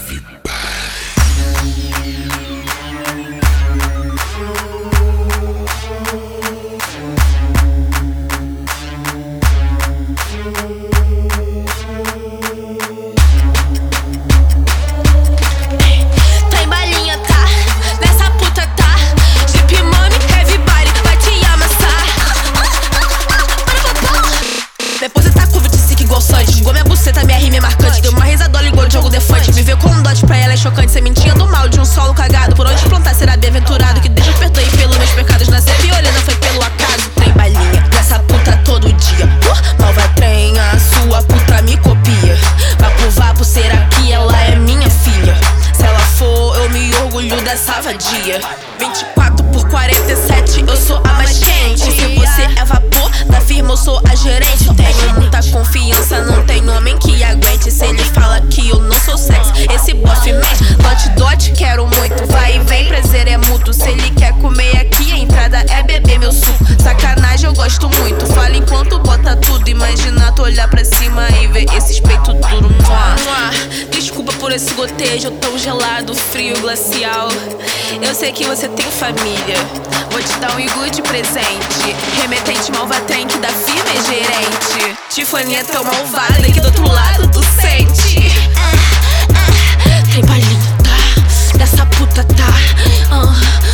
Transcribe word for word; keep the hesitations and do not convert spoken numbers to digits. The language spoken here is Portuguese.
Igual minha buceta, minha rima é marcante. Deu uma risadola igual de jogo defante. Viver com um dote pra ela é chocante. Sementinha do mal de um solo cagado. Por onde plantar será bem-aventurado. Que Deus perdoe pelos meus pecados. Nascer violenta foi pelo acaso. Trem balinha, nessa puta todo dia. uh, Mal vai trem, a sua puta me copia. Vapo, vapo, será que ela é minha filha? Se ela for, eu me orgulho dessa vadia. Vinte e quatro por quarenta e sete, eu sou a mais quente. Se você é vapor da firma, eu sou a gerente. Tenho muita confiança, não tem homem que aguente. Se ele fala que eu não sou sexy, esse bofe mente. Dote, dote, quero muito, vai e vem, prazer é mútuo. Se ele quer comer aqui, a entrada é beber meu suco. Sacanagem eu gosto muito, fala enquanto bota tudo. Imagina tu olhar pra cima e ver esses peitos duros. Desculpa por esse gotejo tão gelado, frio, glacial. Eu sei que você tem família, vou te dar um igu de presente. Remetente malvatrem que da firma é gerente. Tiffany é tão malvada que do outro lado tu sente. ah, ah, Tem balinha, tá? Dessa puta, tá? uh.